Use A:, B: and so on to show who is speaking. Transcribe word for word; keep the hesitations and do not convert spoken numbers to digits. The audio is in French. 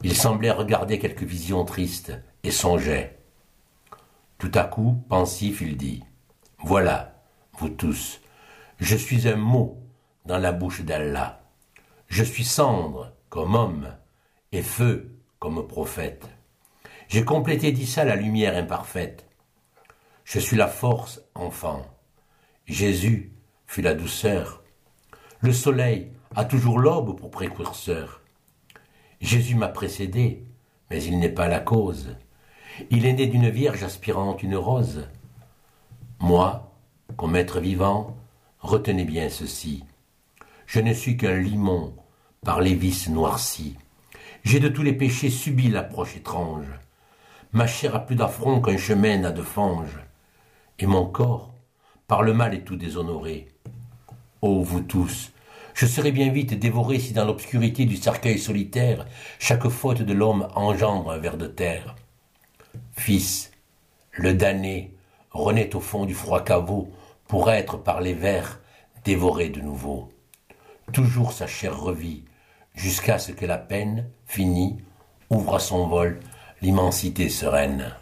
A: Il semblait regarder quelque vision triste et songeait. Tout à coup, pensif, il dit « Voilà, vous tous, je suis un mot dans la bouche d'Allah. Je suis cendre comme homme et feu comme prophète. J'ai complété d'Issa la lumière imparfaite. Je suis la force, enfant. Jésus fut la douceur. Le soleil a toujours l'aube pour précurseur. Jésus m'a précédé, mais il n'est pas la cause. Il est né d'une vierge aspirant une rose. Moi, comme être vivant, retenez bien ceci. Je ne suis qu'un limon par les vices noircis. J'ai de tous les péchés subi l'approche étrange. Ma chair a plus d'affront qu'un chemin n'a de fange. Et mon corps, par le mal est tout déshonoré. Ô vous tous, je serais bien vite dévoré si dans l'obscurité du cercueil solitaire, chaque faute de l'homme engendre un ver de terre. Fils, le damné renaît au fond du froid caveau pour être par les vers dévoré de nouveau. Toujours sa chair revit, jusqu'à ce que la peine, finie, ouvre à son vol l'immensité sereine.